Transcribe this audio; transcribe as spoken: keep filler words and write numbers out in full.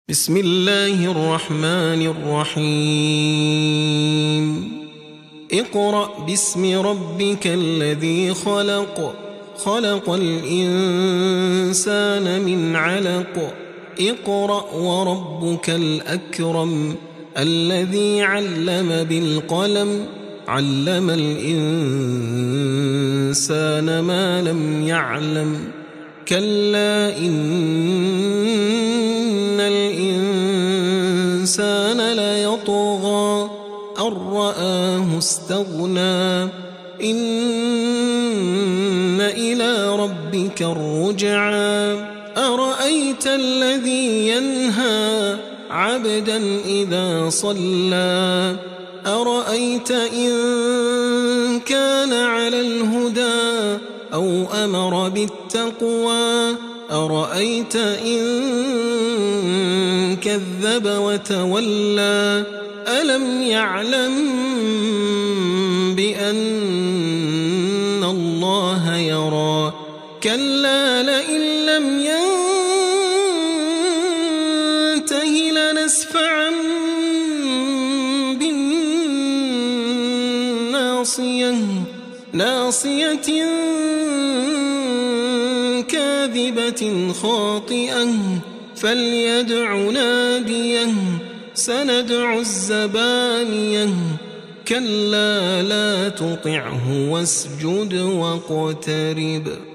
بسم الله الرحمن الرحيم اقرأ باسم ربك الذي خلق خلق الإنسان من علق اقرأ وربك الأكرم الذي علم بالقلم علم الإنسان ما لم يعلم كلا إن الإنسان ليطغى أن رآه استغنى إن إلى ربك الرجعى أرأيت الذي ينهى عبدا إذا صلى أرأيت إن كان على الهدى أو أمر بالتقوى أرأيت إن كذب وتولى ألم يعلم بأن الله يرى كلا لئن لم ينته لنسفعا بالناصية ناصية كاذبة خاطئة فليدع ناديه سندع الزبانية كلا لا تطعه واسجد واقترب